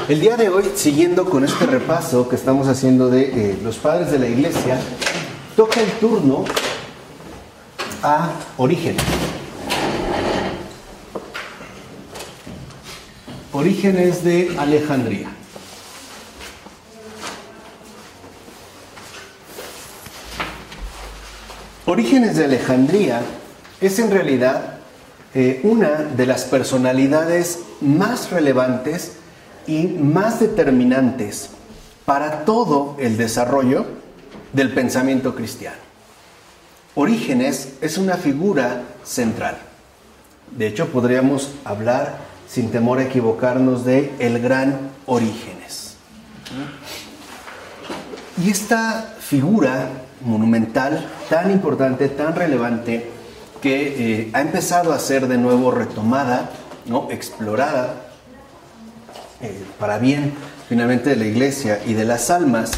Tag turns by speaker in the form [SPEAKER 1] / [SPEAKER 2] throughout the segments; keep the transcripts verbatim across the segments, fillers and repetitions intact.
[SPEAKER 1] El día de hoy, siguiendo con este repaso que estamos haciendo de eh, los padres de la Iglesia, toca el turno a Orígenes. Orígenes de Alejandría. Orígenes de Alejandría es en realidad eh, una de las personalidades más relevantes y más determinantes para todo el desarrollo del pensamiento cristiano. Orígenes es una figura central. De hecho, podríamos hablar, sin temor a equivocarnos, de el gran Orígenes. Y esta figura monumental, tan importante, tan relevante, que eh, ha empezado a ser de nuevo retomada, ¿no? explorada, eh, para bien finalmente de la Iglesia y de las almas,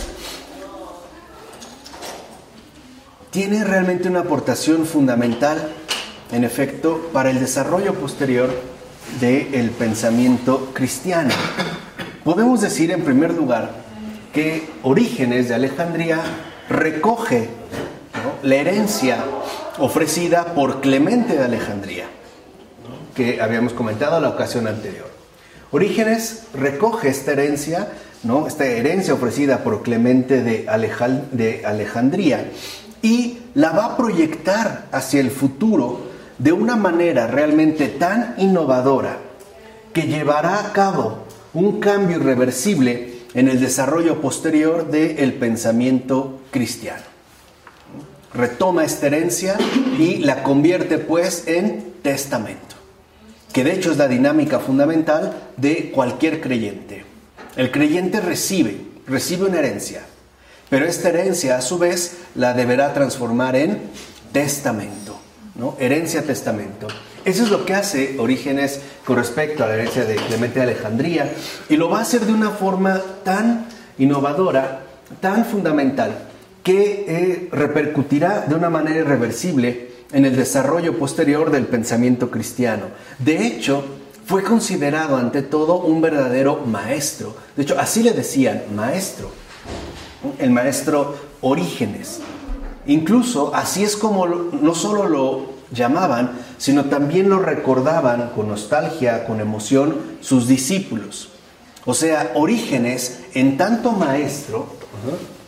[SPEAKER 1] tiene realmente una aportación fundamental, en efecto, para el desarrollo posterior del pensamiento cristiano. Podemos decir, en primer lugar, que Orígenes de Alejandría recoge, ¿no? la herencia ofrecida por Clemente de Alejandría, ¿no? que habíamos comentado en la ocasión anterior. Orígenes recoge esta herencia, ¿no? esta herencia ofrecida por Clemente de, Alejal- de Alejandría, y la va a proyectar hacia el futuro de una manera realmente tan innovadora que llevará a cabo un cambio irreversible en el desarrollo posterior del pensamiento cristiano. Retoma esta herencia y la convierte pues en testamento, que de hecho es la dinámica fundamental de cualquier creyente. El creyente recibe, recibe una herencia, pero esta herencia a su vez la deberá transformar en testamento, ¿no? Herencia, testamento. Eso es lo que hace Orígenes con respecto a la herencia de Clemente de Alejandría, y lo va a hacer de una forma tan innovadora, tan fundamental, que eh, repercutirá de una manera irreversible en el desarrollo posterior del pensamiento cristiano. De hecho, fue considerado ante todo un verdadero maestro. De hecho, así le decían, maestro. El maestro Orígenes. Incluso así es como lo, no solo lo llamaban, sino también lo recordaban con nostalgia, con emoción, sus discípulos. O sea, Orígenes, en tanto maestro, uh-huh,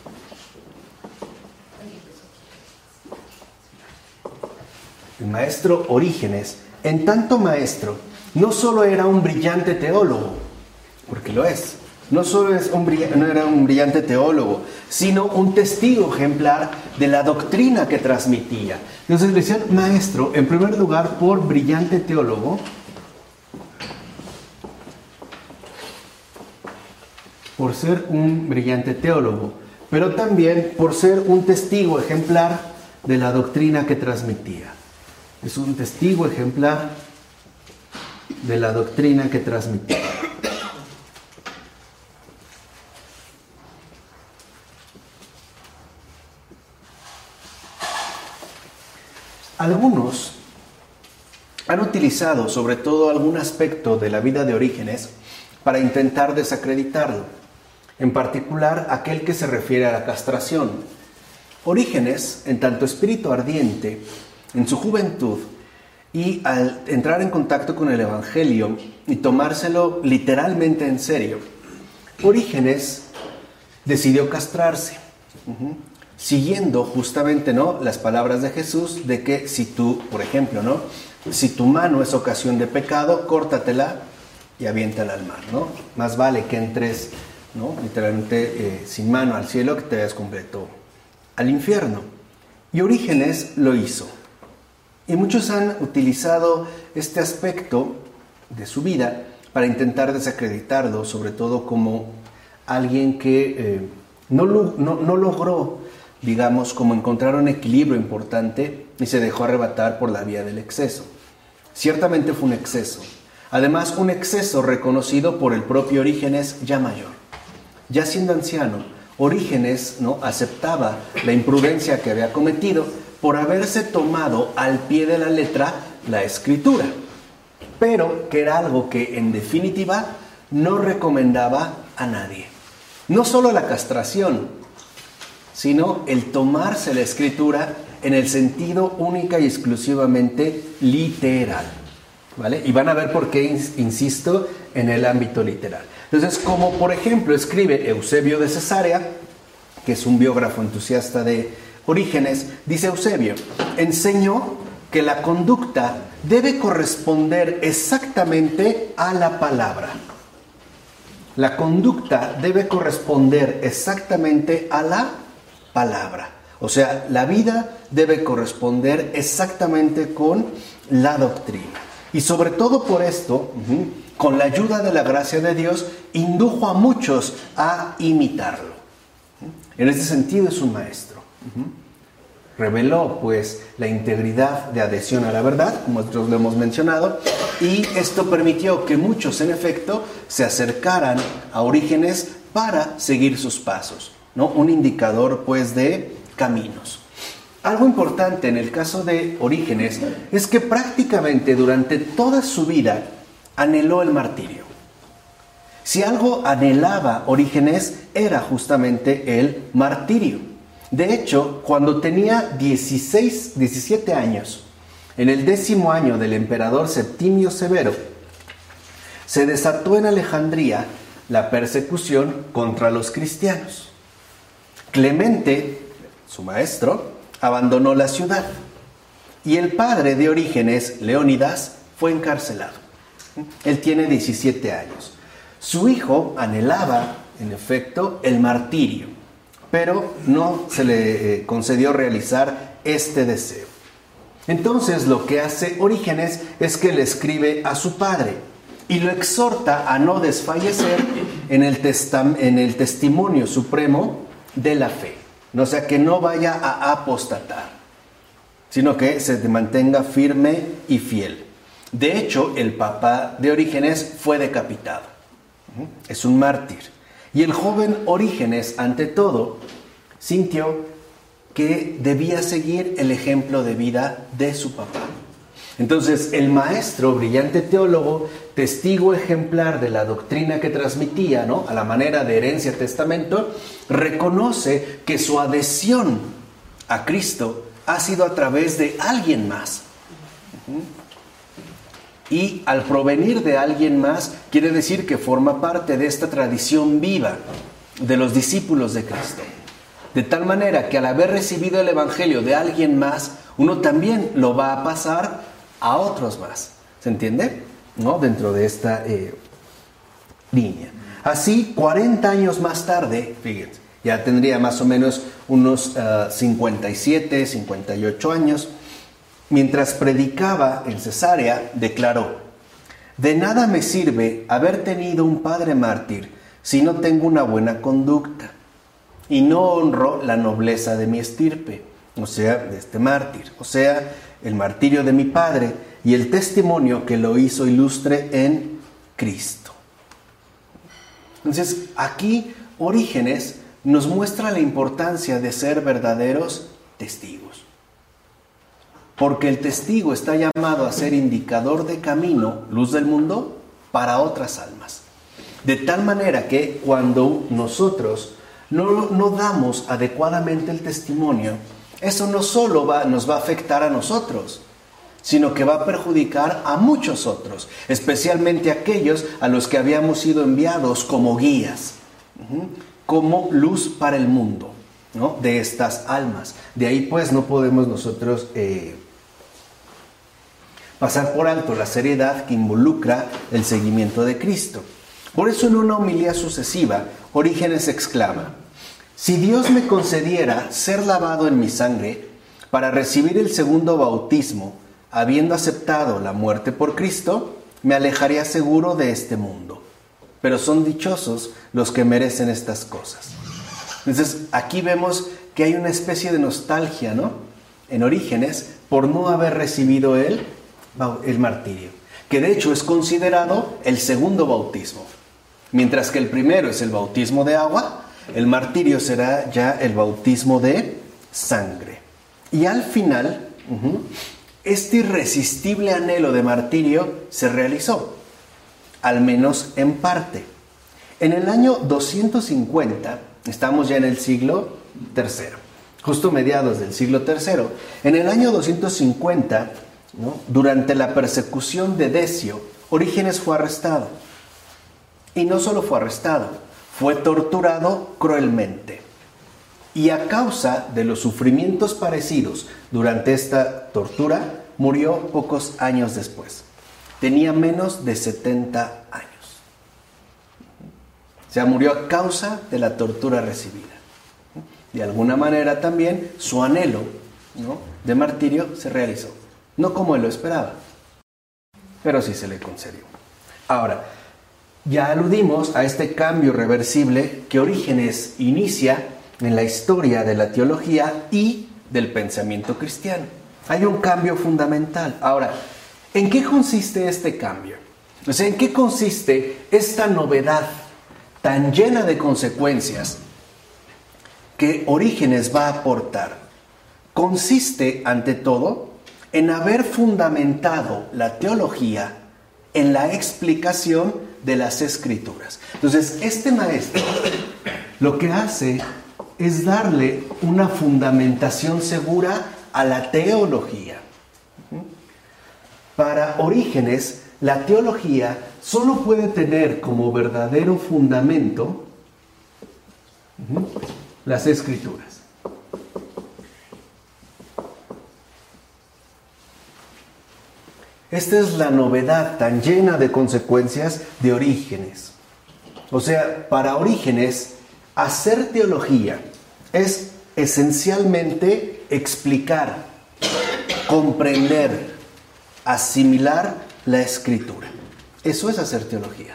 [SPEAKER 1] el maestro Orígenes, en tanto maestro, no solo era un brillante teólogo, porque lo es, no solo es un, no era un brillante teólogo, sino un testigo ejemplar de la doctrina que transmitía. Entonces le decían maestro, en primer lugar, por brillante teólogo, por ser un brillante teólogo, pero también por ser un testigo ejemplar de la doctrina que transmitía. Es un testigo ejemplar de la doctrina que transmitía. Algunos han utilizado sobre todo algún aspecto de la vida de Orígenes para intentar desacreditarlo, en particular aquel que se refiere a la castración. Orígenes, en tanto espíritu ardiente, en su juventud, y al entrar en contacto con el Evangelio y tomárselo literalmente en serio, Orígenes decidió castrarse, uh-huh. siguiendo justamente, ¿no?, las palabras de Jesús de que si tú, por ejemplo, ¿no?, si tu mano es ocasión de pecado, córtatela y aviéntala al mar, ¿no? Más vale que entres, ¿no?, literalmente eh, sin mano al cielo que te vayas completo al infierno. Y Orígenes lo hizo. Y muchos han utilizado este aspecto de su vida para intentar desacreditarlo, sobre todo como alguien que eh, no, no, no logró, digamos, como encontrar un equilibrio importante y se dejó arrebatar por la vía del exceso. Ciertamente fue un exceso. Además, un exceso reconocido por el propio Orígenes ya mayor. Ya siendo anciano, Orígenes, ¿no?, aceptaba la imprudencia que había cometido por haberse tomado al pie de la letra la Escritura, pero que era algo que en definitiva no recomendaba a nadie. No solo la castración, sino el tomarse la escritura en el sentido única y exclusivamente literal, ¿vale? Y van a ver por qué insisto en el ámbito literal. Entonces, como por ejemplo escribe Eusebio de Cesarea, que es un biógrafo entusiasta de Orígenes, dice Eusebio: enseñó que la conducta debe corresponder exactamente a la palabra. La conducta debe corresponder exactamente a la palabra. O sea, la vida debe corresponder exactamente con la doctrina. Y sobre todo por esto, uh-huh, con la ayuda de la gracia de Dios, indujo a muchos a imitarlo. En ese sentido es un maestro. Uh-huh. Reveló pues la integridad de adhesión a la verdad, como nosotros lo hemos mencionado, y esto permitió que muchos en efecto se acercaran a Orígenes para seguir sus pasos, ¿no? Un indicador pues de caminos. Algo importante en el caso de Orígenes es que prácticamente durante toda su vida anheló el martirio. Si algo anhelaba Orígenes era justamente el martirio. De hecho, cuando tenía dieciséis, diecisiete años, en el décimo año del emperador Septimio Severo, se desató en Alejandría la persecución contra los cristianos. Clemente, su maestro, abandonó la ciudad y el padre de Orígenes, Leónidas, fue encarcelado. Él tiene diecisiete años. Su hijo anhelaba, en efecto, el martirio, pero no se le concedió realizar este deseo. Entonces lo que hace Orígenes es que le escribe a su padre y lo exhorta a no desfallecer en el, testam- en el testimonio supremo de la fe. O sea, que no vaya a apostatar, sino que se mantenga firme y fiel. De hecho, el papá de Orígenes fue decapitado. Es un mártir. Y el joven Orígenes, ante todo, sintió que debía seguir el ejemplo de vida de su papá. Entonces, el maestro, brillante teólogo, testigo ejemplar de la doctrina que transmitía, ¿no?, a la manera de herencia testamento, reconoce que su adhesión a Cristo ha sido a través de alguien más. Y al provenir de alguien más, quiere decir que forma parte de esta tradición viva de los discípulos de Cristo. De tal manera que al haber recibido el evangelio de alguien más, uno también lo va a pasar a otros más. ¿Se entiende? ¿No? Dentro de esta eh, línea. Así, cuarenta años más tarde, fíjense, ya tendría más o menos unos uh, cincuenta y siete, cincuenta y ocho años, mientras predicaba en Cesarea, declaró: de nada me sirve haber tenido un padre mártir si no tengo una buena conducta y no honro la nobleza de mi estirpe, o sea, de este mártir, o sea, el martirio de mi padre y el testimonio que lo hizo ilustre en Cristo. Entonces, aquí Orígenes nos muestra la importancia de ser verdaderos testigos. Porque el testigo está llamado a ser indicador de camino, luz del mundo, para otras almas. De tal manera que cuando nosotros no, no damos adecuadamente el testimonio, eso no solo va, nos va a afectar a nosotros, sino que va a perjudicar a muchos otros, especialmente aquellos a los que habíamos sido enviados como guías, como luz para el mundo, ¿no?, de estas almas. De ahí pues no podemos nosotros eh, pasar por alto la seriedad que involucra el seguimiento de Cristo. Por eso en una homilía sucesiva, Orígenes exclama: si Dios me concediera ser lavado en mi sangre para recibir el segundo bautismo, habiendo aceptado la muerte por Cristo, me alejaría seguro de este mundo. Pero son dichosos los que merecen estas cosas. Entonces, aquí vemos que hay una especie de nostalgia, ¿no?, en Orígenes por no haber recibido el, el martirio, que de hecho es considerado el segundo bautismo. Mientras que el primero es el bautismo de agua, el martirio será ya el bautismo de sangre. Y al final, uh-huh, este irresistible anhelo de martirio se realizó. al menos en parte. En el año doscientos cincuenta, estamos ya en el siglo tercero, justo mediados del siglo tercero, en el año doscientos cincuenta, ¿no?, durante la persecución de Decio, Orígenes fue arrestado. Y no solo fue arrestado, fue torturado cruelmente. Y a causa de los sufrimientos parecidos durante esta tortura, murió pocos años después. Tenía menos de setenta años. O sea, murió a causa de la tortura recibida. De alguna manera también su anhelo, ¿no?, de martirio se realizó. No como él lo esperaba, pero sí se le concedió. Ahora, ya aludimos a este cambio reversible que Orígenes inicia en la historia de la teología y del pensamiento cristiano. Hay un cambio fundamental. Ahora, ¿en qué consiste este cambio? O sea, ¿en qué consiste esta novedad tan llena de consecuencias que Orígenes va a aportar? Consiste, ante todo, en haber fundamentado la teología en la explicación de las Escrituras. Entonces, este maestro lo que hace es darle una fundamentación segura a la teología. Para Orígenes, la teología solo puede tener como verdadero fundamento uh-huh, las Escrituras. Esta es la novedad tan llena de consecuencias de Orígenes. O sea, para Orígenes, hacer teología es esencialmente explicar, comprender, asimilar la Escritura. Eso es hacer teología.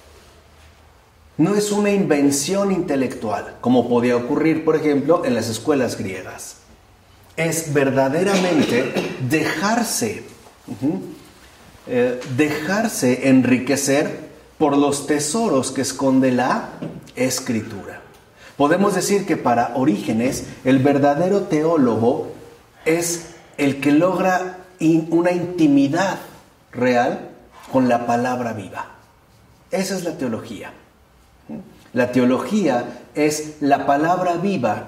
[SPEAKER 1] No es una invención intelectual, como podía ocurrir, por ejemplo, en las escuelas griegas. Es verdaderamente dejarse, uh-huh, eh, dejarse enriquecer por los tesoros que esconde la Escritura. Podemos decir que para Orígenes, el verdadero teólogo es el que logra in, una intimidad real con la palabra viva. Esa es la teología. La teología es la palabra viva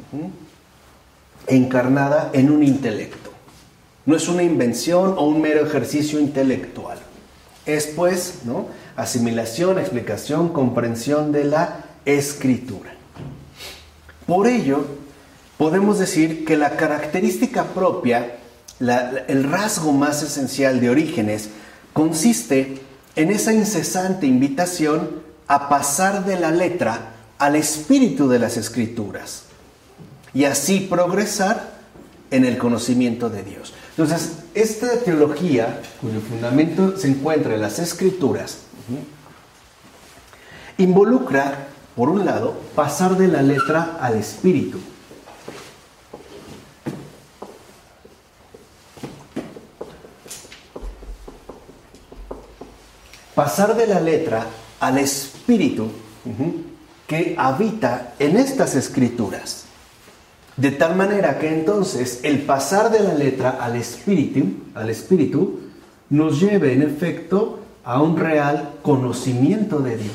[SPEAKER 1] encarnada en un intelecto. No es una invención o un mero ejercicio intelectual. Es, pues, ¿no?, asimilación, explicación, comprensión de la Escritura. Por ello, podemos decir que la característica propia, la, la, el rasgo más esencial de Orígenes, consiste en esa incesante invitación a pasar de la letra al espíritu de las Escrituras y así progresar en el conocimiento de Dios. Entonces, esta teología, cuyo fundamento se encuentra en las Escrituras, involucra, por un lado, pasar de la letra al espíritu. Pasar de la letra al espíritu uh-huh, que habita en estas Escrituras. De tal manera que entonces el pasar de la letra al espíritu, al espíritu nos lleve en efecto a un real conocimiento de Dios.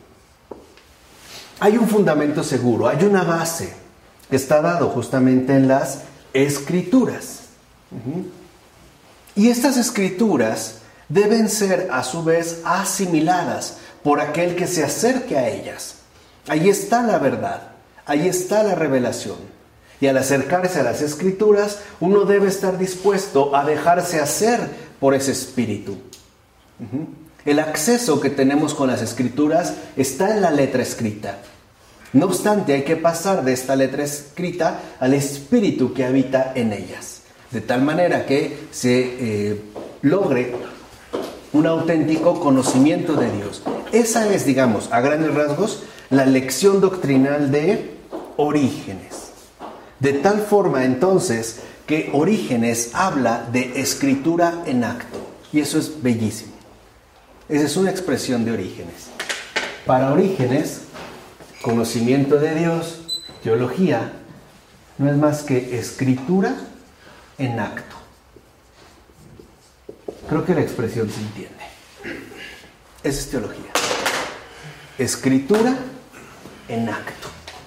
[SPEAKER 1] Hay un fundamento seguro, hay una base que está dado justamente en las Escrituras. Uh-huh. Y estas Escrituras deben ser a su vez asimiladas por aquel que se acerque a ellas. Ahí está la verdad, ahí está la revelación. Y al acercarse a las Escrituras, uno debe estar dispuesto a dejarse hacer por ese espíritu. Uh-huh. El acceso que tenemos con las Escrituras está en la letra escrita. No obstante, hay que pasar de esta letra escrita al espíritu que habita en ellas, de tal manera que se eh, logre un auténtico conocimiento de Dios. Esa es, digamos, a grandes rasgos, la lección doctrinal de Orígenes. De tal forma, entonces, que Orígenes habla de escritura en acto. Y eso es bellísimo. Esa es una expresión de Orígenes. Para Orígenes, conocimiento de Dios, teología, no es más que escritura en acto. Creo que la expresión se entiende. Esa es teología. Escritura en acto.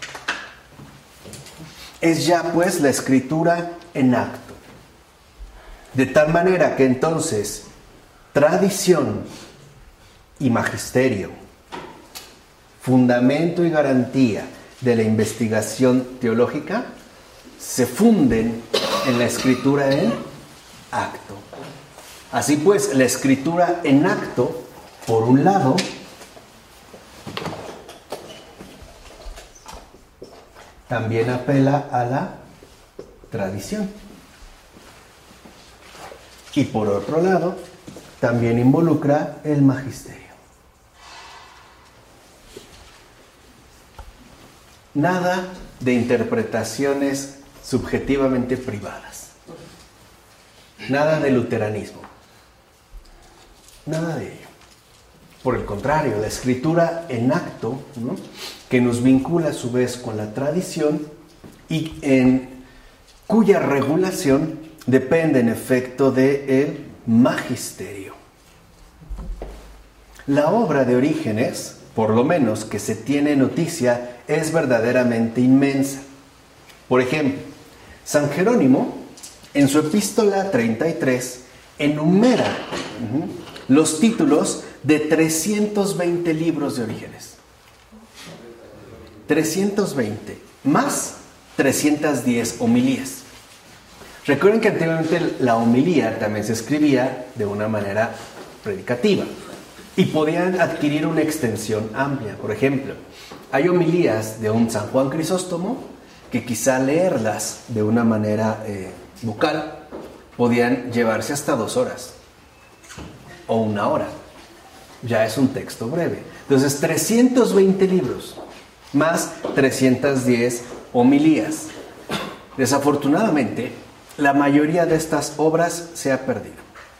[SPEAKER 1] Es ya pues la escritura en acto. De tal manera que entonces tradición y magisterio, fundamento y garantía de la investigación teológica, se funden en la escritura en acto. Así pues, la escritura en acto, por un lado, también apela a la tradición. Y por otro lado, también involucra el magisterio. Nada de interpretaciones subjetivamente privadas. Nada de luteranismo. Nada de ello. Por el contrario, la escritura en acto, ¿no?, que nos vincula a su vez con la tradición y en cuya regulación depende en efecto del magisterio. La obra de Orígenes, por lo menos que se tiene noticia, es verdaderamente inmensa. Por ejemplo, San Jerónimo, en su epístola treinta y tres, enumera uh-huh, los títulos de trescientos veinte libros de Orígenes. trescientos veinte, más trescientas diez homilías. Recuerden que antiguamente la homilía también se escribía de una manera predicativa y podían adquirir una extensión amplia. Por ejemplo, hay homilías de un San Juan Crisóstomo que quizá leerlas de una manera eh, vocal podían llevarse hasta dos horas o una hora. Ya es un texto breve. Entonces, trescientos veinte libros más trescientas diez homilías. Desafortunadamente, la mayoría de estas obras se ha perdido.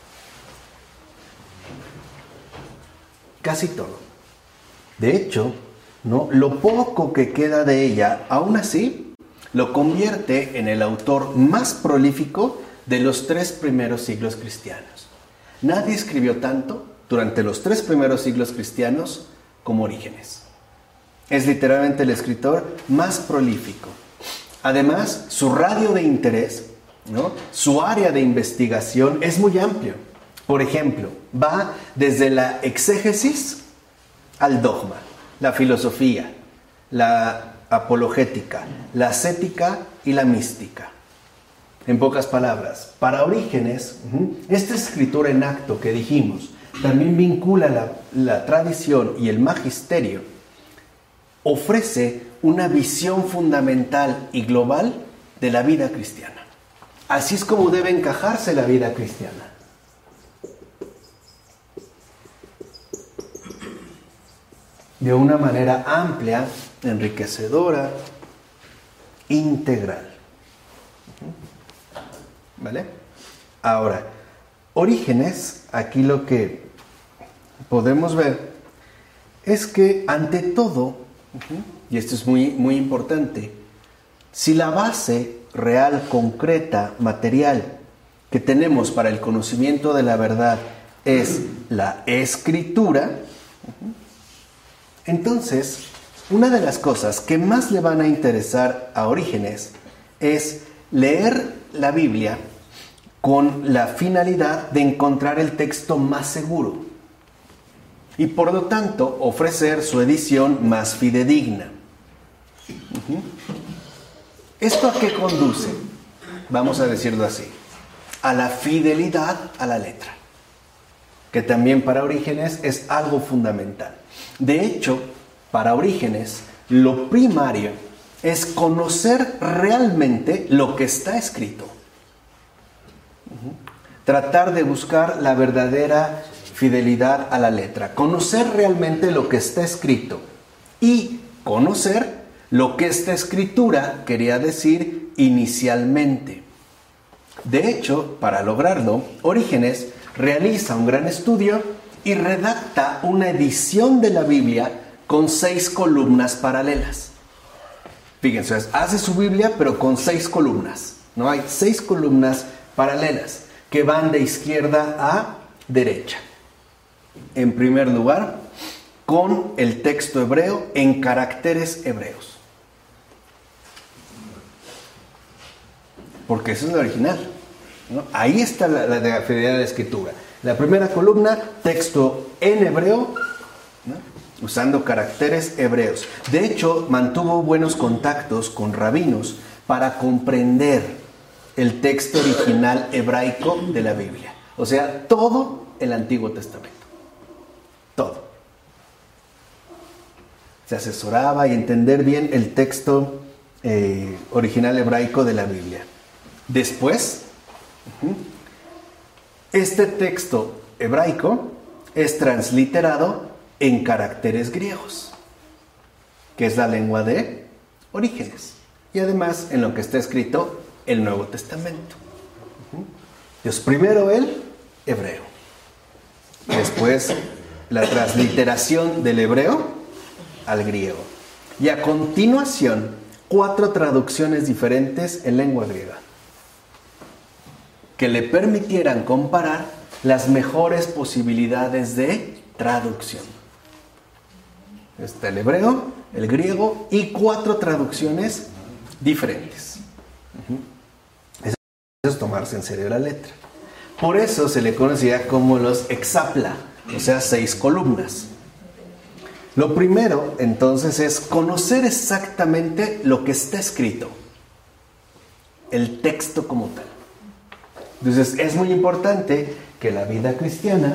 [SPEAKER 1] Casi todo. De hecho, ¿no?, lo poco que queda de ella, aún así, lo convierte en el autor más prolífico de los tres primeros siglos cristianos. Nadie escribió tanto durante los tres primeros siglos cristianos como Orígenes. Es literalmente el escritor más prolífico. Además, su radio de interés, ¿no?, su área de investigación es muy amplio. Por ejemplo, va desde la exégesis al dogma, la filosofía, la apologética, la ascética y la mística. En pocas palabras, para Orígenes, esta escritura en acto que dijimos también vincula la, la tradición y el magisterio, ofrece una visión fundamental y global de la vida cristiana. Así es como debe encajarse la vida cristiana. De una manera amplia, enriquecedora, integral. ¿Vale? Ahora, Orígenes, aquí lo que podemos ver es que ante todo, y esto es muy, muy importante, si la base real, concreta, material que tenemos para el conocimiento de la verdad es la escritura, entonces una de las cosas que más le van a interesar a Orígenes es leer la Biblia con la finalidad de encontrar el texto más seguro y por lo tanto ofrecer su edición más fidedigna. Uh-huh. ¿Esto a qué conduce? Vamos a decirlo así: a la fidelidad a la letra, que también para Orígenes es algo fundamental. De hecho, para Orígenes, lo primario es conocer realmente lo que está escrito. Uh-huh. Tratar de buscar la verdadera fidelidad a la letra, conocer realmente lo que está escrito y conocer lo que esta escritura quería decir inicialmente. De hecho, para lograrlo, Orígenes realiza un gran estudio y redacta una edición de la Biblia con seis columnas paralelas. Fíjense, hace su Biblia pero con seis columnas. No hay seis columnas paralelas que van de izquierda a derecha. En primer lugar, con el texto hebreo en caracteres hebreos. Porque eso es lo original, ¿no? Ahí está la, la, la fidelidad de la escritura. La primera columna, texto en hebreo, ¿no? Usando caracteres hebreos. De hecho, mantuvo buenos contactos con rabinos para comprender el texto original hebraico de la Biblia. O sea, todo el Antiguo Testamento. Todo. Se asesoraba y entender bien el texto eh, original hebraico de la Biblia. Después, uh-huh, este texto hebraico es transliterado en caracteres griegos, que es la lengua de Orígenes, y además en lo que está escrito el Nuevo Testamento. Uh-huh. Dios, primero el hebreo, después la transliteración del hebreo al griego, y a continuación cuatro traducciones diferentes en lengua griega que le permitieran comparar las mejores posibilidades de traducción. Está el hebreo, el griego y cuatro traducciones diferentes. Uh-huh. Eso es tomarse en serio la letra. Por eso se le conocía como los hexapla, o sea, seis columnas. Lo primero, entonces, es conocer exactamente lo que está escrito, el texto como tal. Entonces, es muy importante que la vida cristiana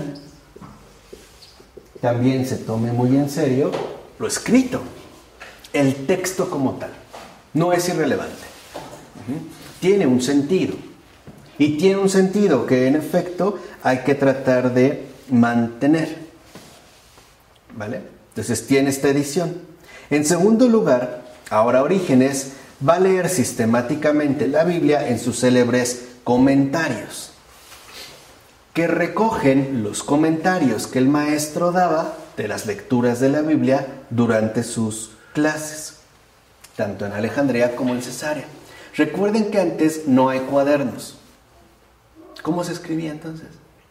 [SPEAKER 1] también se tome muy en serio lo escrito, el texto como tal. No es irrelevante. Uh-huh. Tiene un sentido. Y tiene un sentido que, en efecto, hay que tratar de mantener. ¿Vale? Entonces, tiene esta edición. En segundo lugar, ahora Orígenes va a leer sistemáticamente la Biblia en sus célebres comentarios, que recogen los comentarios que el maestro daba de las lecturas de la Biblia durante sus clases, tanto en Alejandría como en Cesarea. Recuerden que antes no hay cuadernos. ¿Cómo se escribía entonces?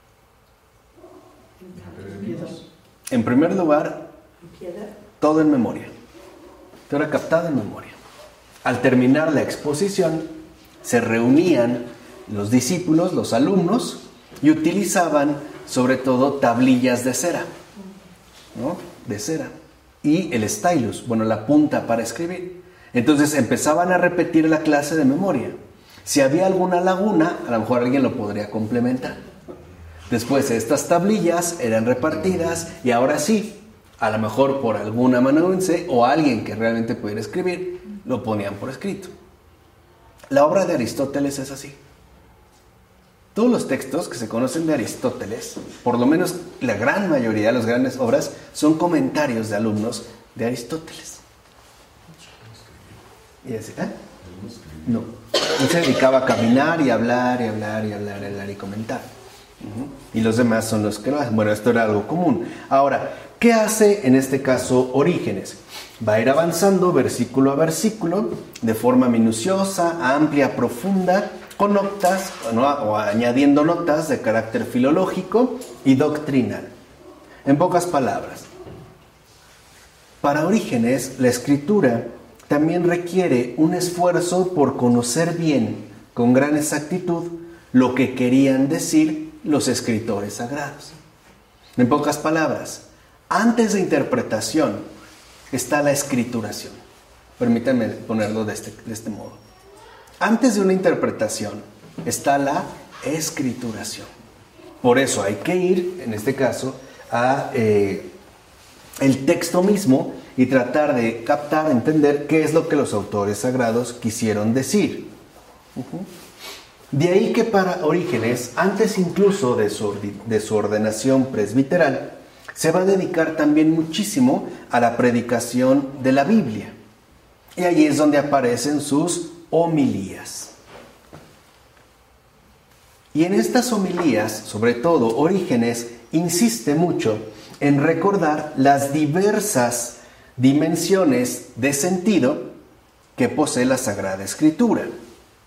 [SPEAKER 1] En primer lugar, todo en memoria. Todo era captado en memoria. Al terminar la exposición, se reunían los discípulos, los alumnos, y utilizaban sobre todo tablillas de cera, ¿no? De cera. Y el stylus, bueno, la punta para escribir. Entonces empezaban a repetir la clase de memoria. Si había alguna laguna, a lo mejor alguien lo podría complementar. Después estas tablillas eran repartidas y ahora sí, a lo mejor por algún amanuense o alguien que realmente pudiera escribir, lo ponían por escrito. La obra de Aristóteles es así. Todos los textos que se conocen de Aristóteles, por lo menos la gran mayoría de las grandes obras, son comentarios de alumnos de Aristóteles. ¿Y así? ¿Eh? No. Él se dedicaba a caminar y hablar y hablar y hablar y hablar y comentar. Uh-huh. Y los demás son los que lo hacen. Bueno, esto era algo común. Ahora, ¿qué hace en este caso Orígenes? Va a ir avanzando versículo a versículo, de forma minuciosa, amplia, profunda, con notas, ¿no? O añadiendo notas de carácter filológico y doctrinal. En pocas palabras, para Orígenes, la escritura también requiere un esfuerzo por conocer bien, con gran exactitud, lo que querían decir los escritores sagrados. En pocas palabras, antes de interpretación está la escrituración. Permítanme ponerlo de este, de este modo. Antes de una interpretación está la escrituración. Por eso hay que ir, en este caso, a eh, el texto mismo y tratar de captar, entender qué es lo que los autores sagrados quisieron decir. Uh-huh. De ahí que para Orígenes, antes incluso de su, de su ordenación presbiteral, se va a dedicar también muchísimo a la predicación de la Biblia. Y allí es donde aparecen sus homilías. Y en estas homilías, sobre todo, Orígenes insiste mucho en recordar las diversas dimensiones de sentido que posee la Sagrada Escritura,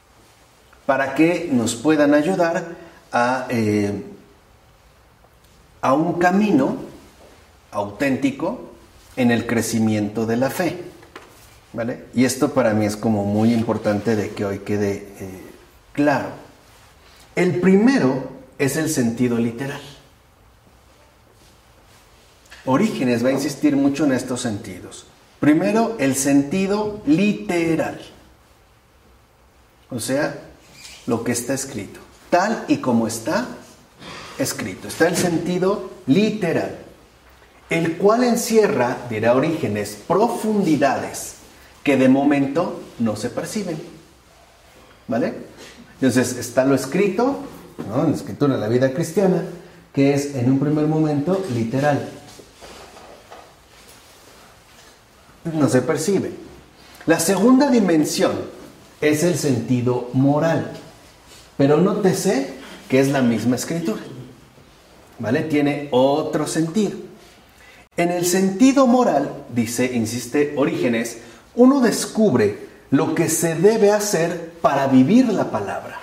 [SPEAKER 1] para que nos puedan ayudar a, eh, a un camino auténtico en el crecimiento de la fe, ¿vale? Y esto para mí es como muy importante de que hoy quede eh, claro. El primero es el sentido literal. Orígenes va a insistir mucho en estos sentidos. Primero, el sentido literal. O sea, lo que está escrito. Tal y como está escrito. Está el sentido literal. El cual encierra, dirá Orígenes, profundidades que de momento no se perciben. ¿Vale? Entonces, está lo escrito, ¿no? En la escritura de la vida cristiana, que es en un primer momento literal. No se percibe. La segunda dimensión es el sentido moral. Pero nótese que es la misma escritura. ¿Vale? Tiene otro sentido. En el sentido moral, dice, insiste Orígenes, uno descubre lo que se debe hacer para vivir la palabra.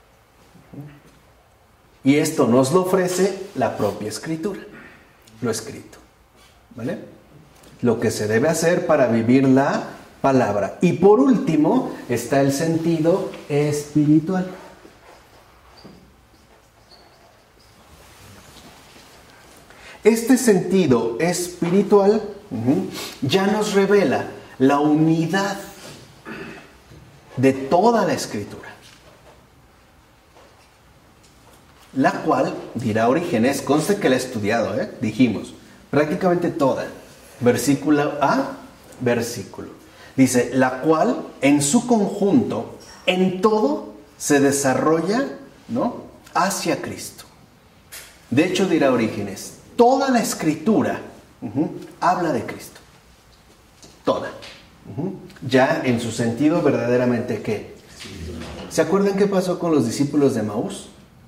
[SPEAKER 1] Y esto nos lo ofrece la propia escritura, lo escrito. ¿Vale? Lo que se debe hacer para vivir la palabra. Y por último está el sentido espiritual. Este sentido espiritual uh-huh, ya nos revela la unidad de toda la escritura, la cual, dirá Orígenes, conste que la he estudiado, ¿eh? dijimos, prácticamente toda, versículo a versículo. Dice, la cual en su conjunto, en todo, se desarrolla, ¿no?, hacia Cristo. De hecho, dirá Orígenes, toda la escritura uh-huh, habla de Cristo. Toda. Uh-huh. Ya en su sentido verdaderamente, ¿qué? ¿Se acuerdan qué pasó con los discípulos de Emaús?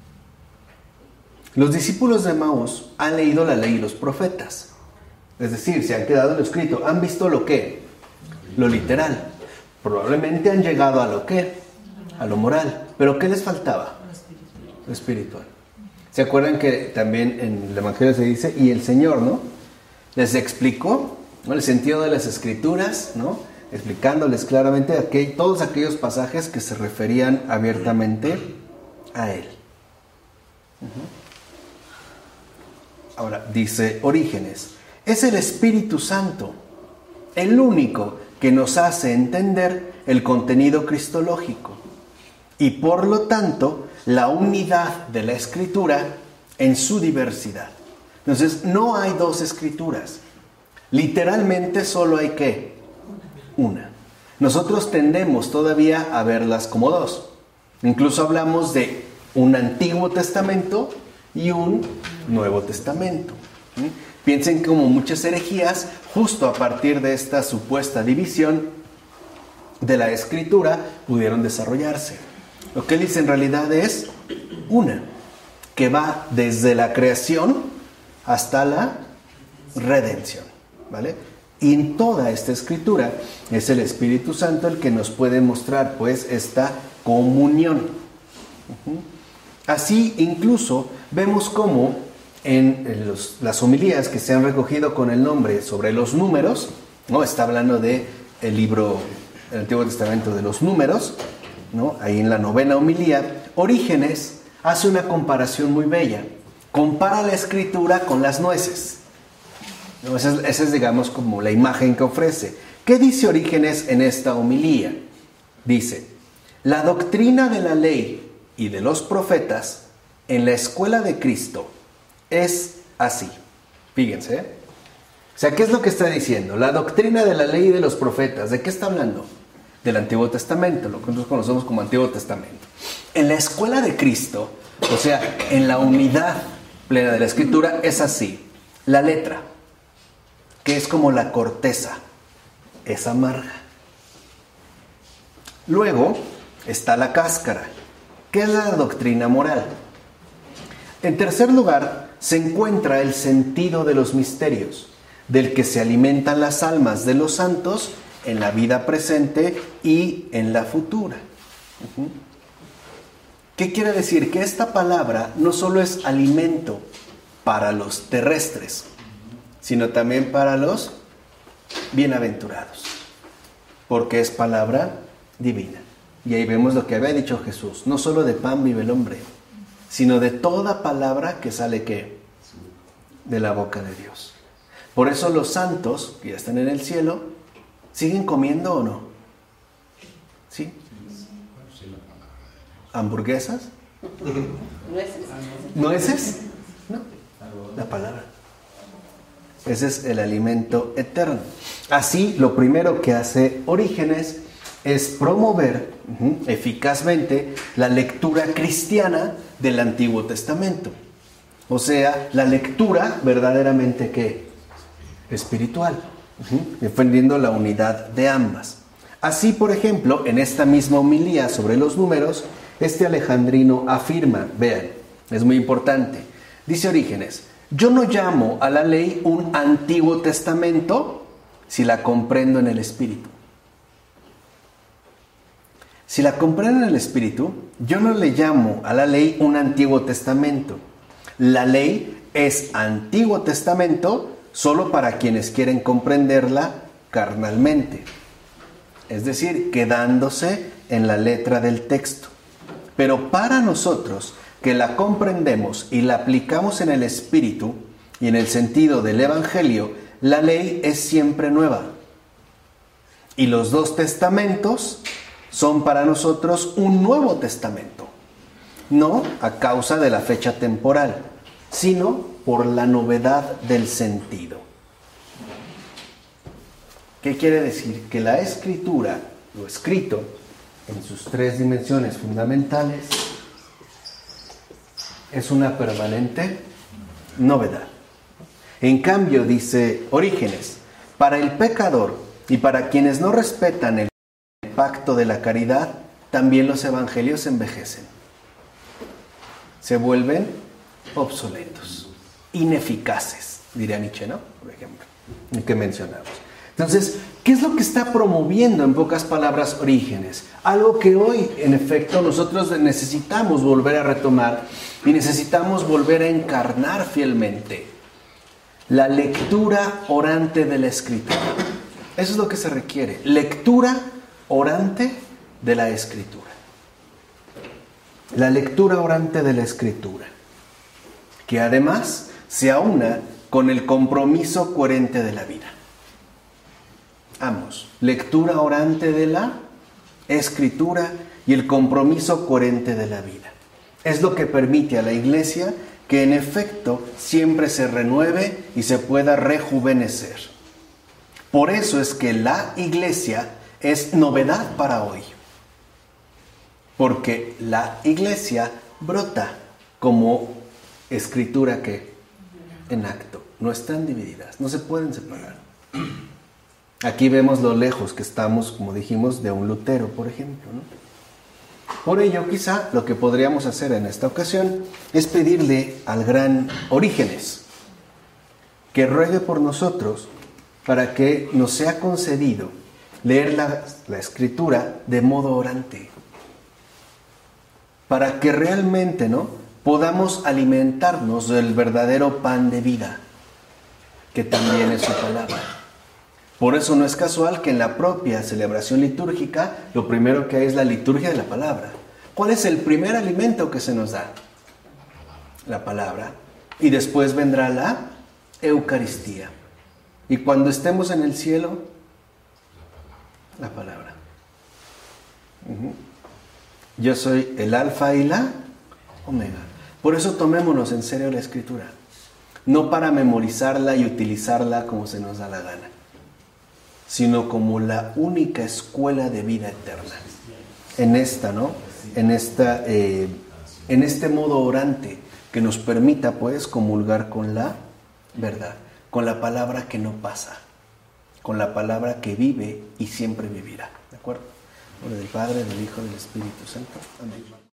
[SPEAKER 1] Los discípulos de Emaús han leído la ley y los profetas. Es decir, se han quedado en lo escrito. ¿Han visto lo qué? Lo literal. Probablemente han llegado a lo qué? A lo moral. ¿Pero qué les faltaba? Lo espiritual. ¿Se acuerdan que también en el Evangelio se dice, y el Señor, ¿no?, les explicó, ¿no?, el sentido de las Escrituras, ¿no?, explicándoles claramente aquel, todos aquellos pasajes que se referían abiertamente a Él. Uh-huh. Ahora, dice Orígenes, es el Espíritu Santo el único que nos hace entender el contenido cristológico y por lo tanto la unidad de la escritura en su diversidad. Entonces, no hay dos escrituras. Literalmente solo hay ¿qué? Una. Nosotros tendemos todavía a verlas como dos. Incluso hablamos de un Antiguo Testamento y un Nuevo Testamento. ¿Sí? Piensen como muchas herejías, justo a partir de esta supuesta división de la escritura, pudieron desarrollarse. Lo que él dice en realidad es una, que va desde la creación hasta la redención, ¿vale? Y en toda esta escritura es el Espíritu Santo el que nos puede mostrar, pues, esta comunión. Uh-huh. Así, incluso, vemos cómo en, en los, las homilías que se han recogido con el nombre sobre los números, ¿no?, está hablando del libro del Antiguo Testamento de los números, ¿no?, ahí en la novena homilía, Orígenes hace una comparación muy bella. Compara la escritura con las nueces. ¿No? Esa, es, esa es, digamos, como la imagen que ofrece. ¿Qué dice Orígenes en esta homilía? Dice, la doctrina de la ley y de los profetas en la escuela de Cristo es así. Fíjense, ¿eh? O sea, ¿qué es lo que está diciendo? La doctrina de la ley y de los profetas, ¿de qué está hablando? Del Antiguo Testamento, lo que nosotros conocemos como Antiguo Testamento. En la escuela de Cristo, o sea, en la unidad plena de la Escritura, es así. La letra, que es como la corteza, es amarga. Luego está la cáscara, que es la doctrina moral. En tercer lugar, se encuentra el sentido de los misterios, del que se alimentan las almas de los santos en la vida presente y en la futura. Uh-huh. ¿Qué quiere decir? Que esta palabra no solo es alimento para los terrestres, sino también para los bienaventurados, porque es palabra divina. Y ahí vemos lo que había dicho Jesús: no solo de pan vive el hombre, sino de toda palabra que sale ¿qué? De la boca de Dios. Por eso los santos que ya están en el cielo siguen comiendo, ¿o no? ¿Sí? ¿Hamburguesas?
[SPEAKER 2] Nueces.
[SPEAKER 1] ¿Nueces? No, la palabra. Ese es el alimento eterno. Así, lo primero que hace Orígenes es promover uh-huh, eficazmente la lectura cristiana del Antiguo Testamento. O sea, la lectura verdaderamente ¿qué? Espiritual, uh-huh, defendiendo la unidad de ambas. Así, por ejemplo, en esta misma homilía sobre los números, este alejandrino afirma, vean, es muy importante, dice Orígenes: yo no llamo a la ley un Antiguo Testamento si la comprendo en el Espíritu. Si la comprendo en el Espíritu, yo no le llamo a la ley un Antiguo Testamento. La ley es Antiguo Testamento solo para quienes quieren comprenderla carnalmente, es decir, quedándose en la letra del texto. Pero para nosotros, que la comprendemos y la aplicamos en el Espíritu y en el sentido del Evangelio, la ley es siempre nueva. Y los dos testamentos son para nosotros un Nuevo Testamento, no a causa de la fecha temporal, sino por la novedad del sentido. ¿Qué quiere decir? Que la Escritura, lo escrito, en sus tres dimensiones fundamentales, es una permanente novedad. En cambio, dice Orígenes, para el pecador y para quienes no respetan el pacto de la caridad, también los evangelios envejecen. Se vuelven obsoletos, ineficaces, diría Nietzsche, ¿no? Por ejemplo, el que mencionamos. Entonces, ¿qué es lo que está promoviendo, en pocas palabras, Orígenes? Algo que hoy, en efecto, nosotros necesitamos volver a retomar y necesitamos volver a encarnar fielmente: la lectura orante de la Escritura. Eso es lo que se requiere, lectura orante de la Escritura. La lectura orante de la Escritura, que además se aúna con el compromiso coherente de la vida. Ambos, lectura orante de la Escritura y el compromiso coherente de la vida. Es lo que permite a la Iglesia que en efecto siempre se renueve y se pueda rejuvenecer. Por eso es que la Iglesia es novedad para hoy. Porque la Iglesia brota como escritura que en acto. No están divididas, no se pueden separar. Aquí vemos lo lejos que estamos, como dijimos, de un Lutero, por ejemplo, ¿no? Por ello, quizá lo que podríamos hacer en esta ocasión es pedirle al gran Orígenes que ruegue por nosotros para que nos sea concedido leer la, la Escritura de modo orante, para que realmente, ¿no?, podamos alimentarnos del verdadero pan de vida, que también es su palabra. Por eso no es casual que en la propia celebración litúrgica lo primero que hay es la liturgia de la palabra. ¿Cuál es el primer alimento que se nos da? La palabra. Y después vendrá la Eucaristía. Y cuando estemos en el cielo, la palabra. Uh-huh. Yo soy el alfa y la omega. Por eso tomémonos en serio la Escritura. No para memorizarla y utilizarla como se nos da la gana, sino como la única escuela de vida eterna. En esta, ¿no? En esta, eh, en este modo orante que nos permita, pues, comulgar con la verdad, con la palabra que no pasa, con la palabra que vive y siempre vivirá. ¿De acuerdo? En nombre del Padre, del Hijo y del Espíritu Santo. Amén.